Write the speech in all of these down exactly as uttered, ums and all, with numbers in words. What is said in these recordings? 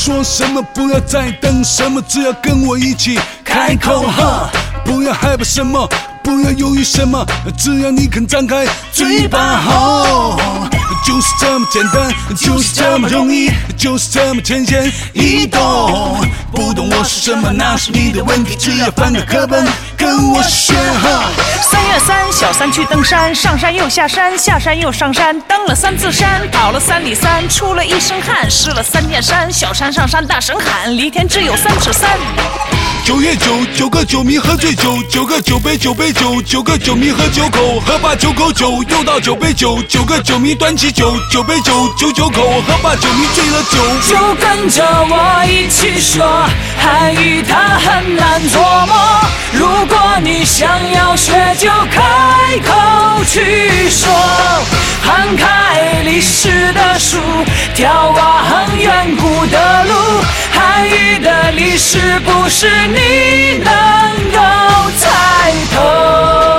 说什么，不要再等什么，只要跟我一起开口哈！不要害怕什么，不要犹豫什么，只要你肯张开嘴巴吼！就是这么简单，就是这么容易，就是这么浅显易懂。不懂我是什么，那是你的问题，只要翻开课本跟我学哈。 三月三，小三去登山，上山又下山，下山又上山，登了三次山，跑了三里三，出了一身汗，湿了三件衫，小山上山大声喊，离天只有三尺三。 九月九，九个九迷喝醉酒，九个酒杯九杯酒，九个酒迷喝九口，喝罢九口酒，又到九杯酒，九个酒迷端起酒，九杯酒九九口，喝罢酒迷醉了酒。 就跟着我一起说，汉语它很难琢磨，如果你想要学就开口去说，翻开历史的书，眺望远古的路，汉语的历史不是你能够猜透。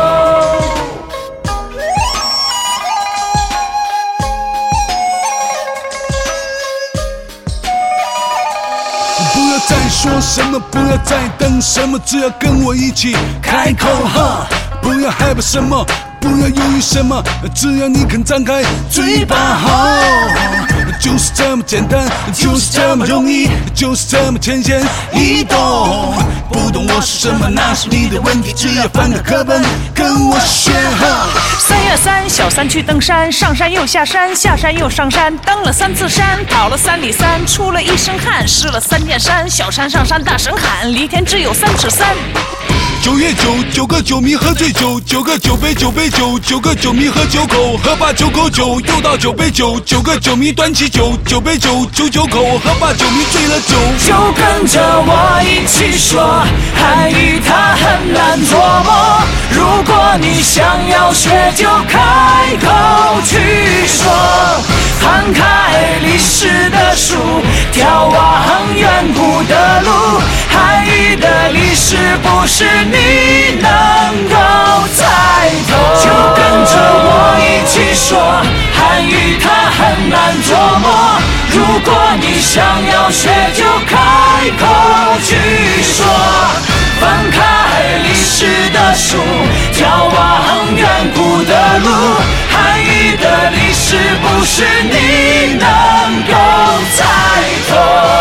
不要再说什么，不要再等什么，只要跟我一起开口哈！不要害怕什么，不要犹豫什么，只要你肯张开嘴巴吼！就是这么简单，就是这么容易，就是这么浅显易懂。不懂我是什么，那是你的问题，只要翻开课本跟我学哈。 三月三，小三去登山，上山又下山，下山又上山，登了三次山，跑了三里三，出了一身汗，湿了三件衫，小山上山大声喊，离天只有三尺三。 九月九，九个酒迷喝醉酒，九个酒杯九杯酒，九个酒迷喝九口，喝罢九口酒，又到九杯酒，九个酒迷端起酒，九杯酒九九口，喝罢酒迷醉了酒。 就跟着我一起说，汉语它很难琢磨，如果你想要学就开口去说，翻开历史的书，眺望远古的路，汉语的历史不是你能够猜透。就跟着我一起说，汉语它很难琢磨，如果你想要学就开口去说，翻开历史的书，眺望远古的路，汉语的历史不是你能够猜透。